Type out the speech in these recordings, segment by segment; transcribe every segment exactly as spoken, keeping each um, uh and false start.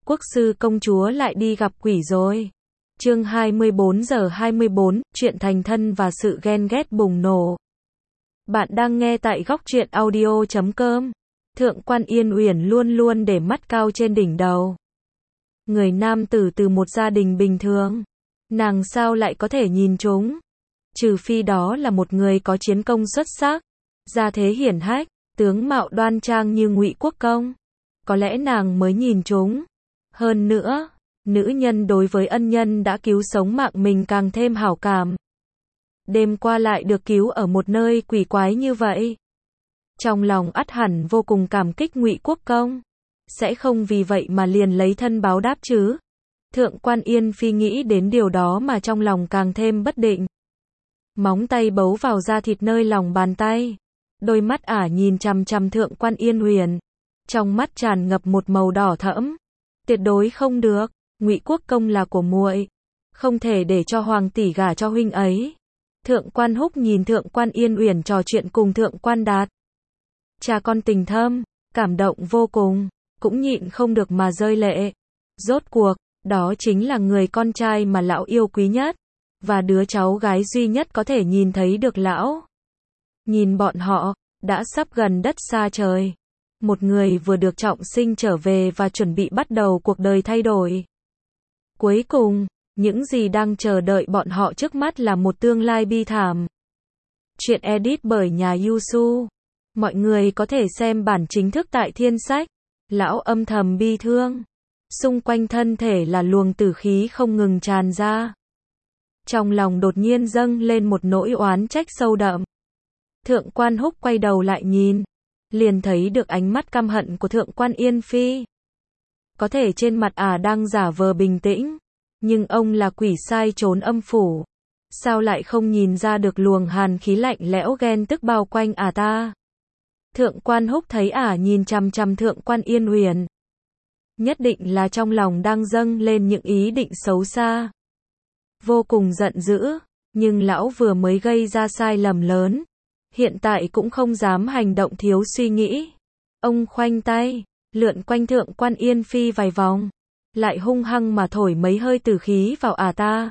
Quốc sư công chúa lại đi gặp quỷ rồi. Chương hai mươi bốn giờ hai mươi bốn, chuyện thành thân và sự ghen ghét bùng nổ. Bạn đang nghe tại góc truyện audio chấm com. Thượng quan Yên Uyển luôn luôn để mắt cao trên đỉnh đầu. Người nam tử từ một gia đình bình thường, nàng sao lại có thể nhìn trúng? Trừ phi đó là một người có chiến công xuất sắc, gia thế hiển hách, tướng mạo đoan trang như Ngụy Quốc công, có lẽ nàng mới nhìn trúng. Hơn nữa, nữ nhân đối với ân nhân đã cứu sống mạng mình càng thêm hảo cảm. Đêm qua lại được cứu ở một nơi quỷ quái như vậy, trong lòng ắt hẳn vô cùng cảm kích Ngụy Quốc công, sẽ không vì vậy mà liền lấy thân báo đáp chứ. Thượng quan Yên Phi nghĩ đến điều đó mà trong lòng càng thêm bất định. Móng tay bấu vào da thịt nơi lòng bàn tay, đôi mắt ả nhìn chằm chằm Thượng quan Yên Uyển, trong mắt tràn ngập một màu đỏ thẫm. Tuyệt đối không được, Ngụy Quốc công là của muội, không thể để cho hoàng tỷ gả cho huynh ấy. Thượng quan Húc nhìn Thượng quan Yên Uyển trò chuyện cùng Thượng quan Đạt, cha con tình thâm, cảm động vô cùng, cũng nhịn không được mà rơi lệ. Rốt cuộc, đó chính là người con trai mà lão yêu quý nhất, và đứa cháu gái duy nhất có thể nhìn thấy được lão. Nhìn bọn họ, đã sắp gần đất xa trời. Một người vừa được trọng sinh trở về và chuẩn bị bắt đầu cuộc đời thay đổi. Cuối cùng, những gì đang chờ đợi bọn họ trước mắt là một tương lai bi thảm. Chuyện edit bởi nhà Yusu. Mọi người có thể xem bản chính thức tại Thiên Sách. Lão âm thầm bi thương. Xung quanh thân thể là luồng tử khí không ngừng tràn ra. Trong lòng đột nhiên dâng lên một nỗi oán trách sâu đậm. Thượng quan Húc quay đầu lại nhìn, liền thấy được ánh mắt căm hận của Thượng quan Yên Phi. Có thể trên mặt ả đang giả vờ bình tĩnh, nhưng ông là quỷ sai trốn âm phủ, sao lại không nhìn ra được luồng hàn khí lạnh lẽo ghen tức bao quanh ả ta. Thượng quan Húc thấy ả nhìn chằm chằm Thượng quan Yên Uyển, nhất định là trong lòng đang dâng lên những ý định xấu xa. Vô cùng giận dữ, nhưng lão vừa mới gây ra sai lầm lớn, hiện tại cũng không dám hành động thiếu suy nghĩ. Ông khoanh tay, lượn quanh Thượng quan Yên Phi vài vòng, lại hung hăng mà thổi mấy hơi tử khí vào ả ta.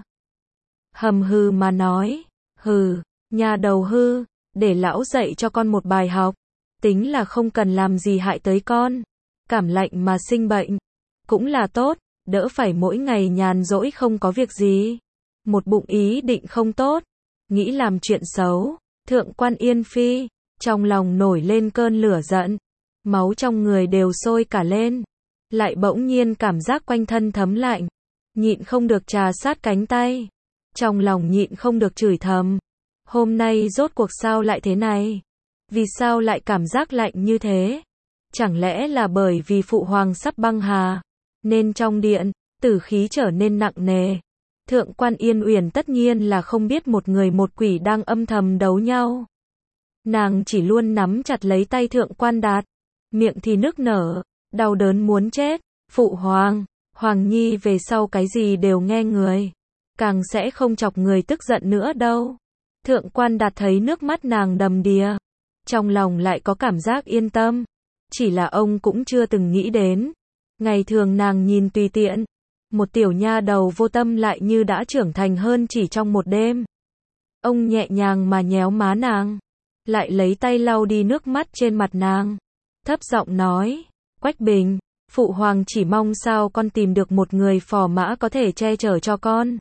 Hầm hừ mà nói, hừ, nhà đầu hư, để lão dạy cho con một bài học, tính là không cần làm gì hại tới con, cảm lạnh mà sinh bệnh, cũng là tốt, đỡ phải mỗi ngày nhàn rỗi không có việc gì. Một bụng ý định không tốt, nghĩ làm chuyện xấu. Thượng quan Yên Phi, trong lòng nổi lên cơn lửa giận, máu trong người đều sôi cả lên, lại bỗng nhiên cảm giác quanh thân thấm lạnh, nhịn không được trà sát cánh tay, trong lòng nhịn không được chửi thầm, hôm nay rốt cuộc sao lại thế này? Vì sao lại cảm giác lạnh như thế? Chẳng lẽ là bởi vì phụ hoàng sắp băng hà, nên trong điện, tử khí trở nên nặng nề? Thượng quan Yên Uyển tất nhiên là không biết một người một quỷ đang âm thầm đấu nhau. Nàng chỉ luôn nắm chặt lấy tay Thượng quan Đạt, miệng thì nức nở, đau đớn muốn chết. Phụ hoàng, Hoàng Nhi về sau cái gì đều nghe người, càng sẽ không chọc người tức giận nữa đâu. Thượng quan Đạt thấy nước mắt nàng đầm đìa, trong lòng lại có cảm giác yên tâm. Chỉ là ông cũng chưa từng nghĩ đến, ngày thường nàng nhìn tùy tiện, một tiểu nha đầu vô tâm lại như đã trưởng thành hơn chỉ trong một đêm. Ông nhẹ nhàng mà nhéo má nàng, lại lấy tay lau đi nước mắt trên mặt nàng, thấp giọng nói, Quách Bình, phụ hoàng chỉ mong sao con tìm được một người phò mã có thể che chở cho con.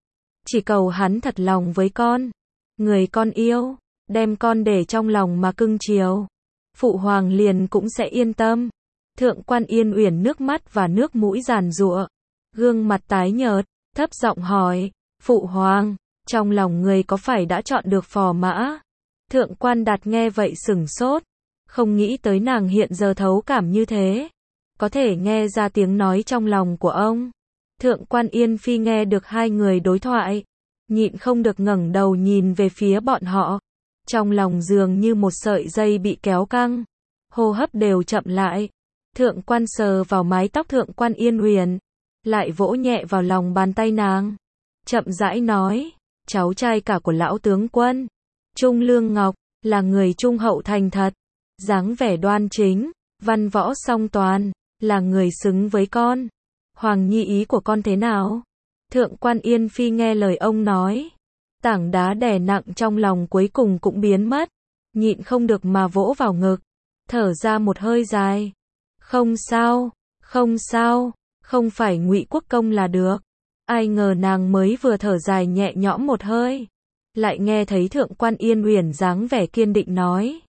Chỉ cầu hắn thật lòng với con, người con yêu, đem con để trong lòng mà cưng chiều, phụ hoàng liền cũng sẽ yên tâm. Thượng quan Yên Uyển nước mắt và nước mũi giàn giụa, gương mặt tái nhợt, thấp giọng hỏi, phụ hoàng, trong lòng người có phải đã chọn được phò mã? Thượng quan Đạt nghe vậy sửng sốt, không nghĩ tới nàng hiện giờ thấu cảm như thế, có thể nghe ra tiếng nói trong lòng của ông. Thượng quan Yên Phi nghe được hai người đối thoại, nhịn không được ngẩng đầu nhìn về phía bọn họ, trong lòng dường như một sợi dây bị kéo căng, hô hấp đều chậm lại. Thượng quan sờ vào mái tóc Thượng quan Yên Uyển, lại vỗ nhẹ vào lòng bàn tay nàng, chậm rãi nói, cháu trai cả của lão tướng quân, Trung Lương Ngọc, là người trung hậu thành thật, dáng vẻ đoan chính, văn võ song toàn, là người xứng với con. Hoàng Nhi ý của con thế nào? Thượng quan Yên Phi nghe lời ông nói. Tảng đá đè nặng trong lòng cuối cùng cũng biến mất. Nhịn không được mà vỗ vào ngực. Thở ra một hơi dài. Không sao, không sao, không phải Ngụy Quốc Công là được. Ai ngờ nàng mới vừa thở dài nhẹ nhõm một hơi. Lại nghe thấy Thượng quan Yên Uyển dáng vẻ kiên định nói.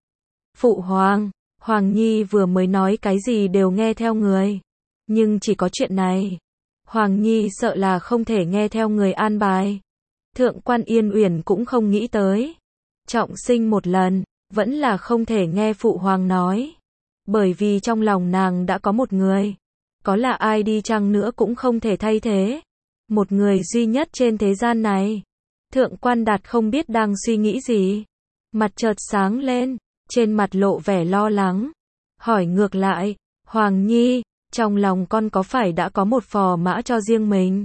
Phụ hoàng, Hoàng Nhi vừa mới nói cái gì đều nghe theo người. Nhưng chỉ có chuyện này. Hoàng Nhi sợ là không thể nghe theo người an bài. Thượng quan Yên Uyển cũng không nghĩ tới. Trọng sinh một lần, vẫn là không thể nghe phụ hoàng nói. Bởi vì trong lòng nàng đã có một người. Có là ai đi chăng nữa cũng không thể thay thế. Một người duy nhất trên thế gian này. Thượng quan Đạt không biết đang suy nghĩ gì. Mặt chợt sáng lên, trên mặt lộ vẻ lo lắng. Hỏi ngược lại, Hoàng Nhi, trong lòng con có phải đã có một phò mã cho riêng mình?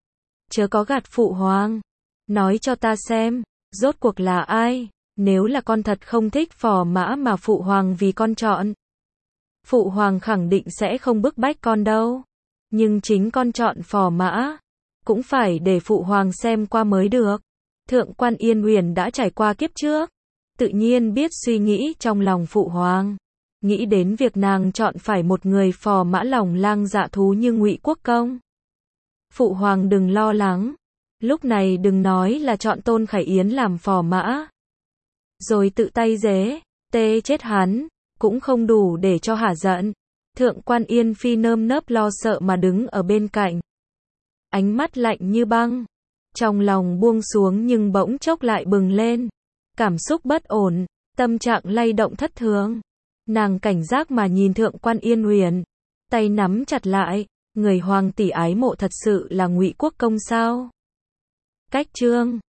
Chớ có gạt phụ hoàng. Nói cho ta xem, rốt cuộc là ai? Nếu là con thật không thích phò mã mà phụ hoàng vì con chọn. Phụ hoàng khẳng định sẽ không bức bách con đâu. Nhưng chính con chọn phò mã. Cũng phải để phụ hoàng xem qua mới được. Thượng quan Yên Uyển đã trải qua kiếp trước. Tự nhiên biết suy nghĩ trong lòng phụ hoàng. Nghĩ đến việc nàng chọn phải một người phò mã lòng lang dạ thú như Ngụy Quốc Công. Phụ hoàng đừng lo lắng. Lúc này đừng nói là chọn Tôn Khải Yến làm phò mã. Rồi tự tay dế, tê chết hắn. Cũng không đủ để cho hả giận. Thượng quan Yên Phi nơm nớp lo sợ mà đứng ở bên cạnh. Ánh mắt lạnh như băng. Trong lòng buông xuống nhưng bỗng chốc lại bừng lên. Cảm xúc bất ổn, tâm trạng lay động thất thường. Nàng cảnh giác mà nhìn Thượng quan Yên Uyển. Tay nắm chặt lại. Người hoàng tỷ ái mộ thật sự là Ngụy Quốc Công sao? Cách chương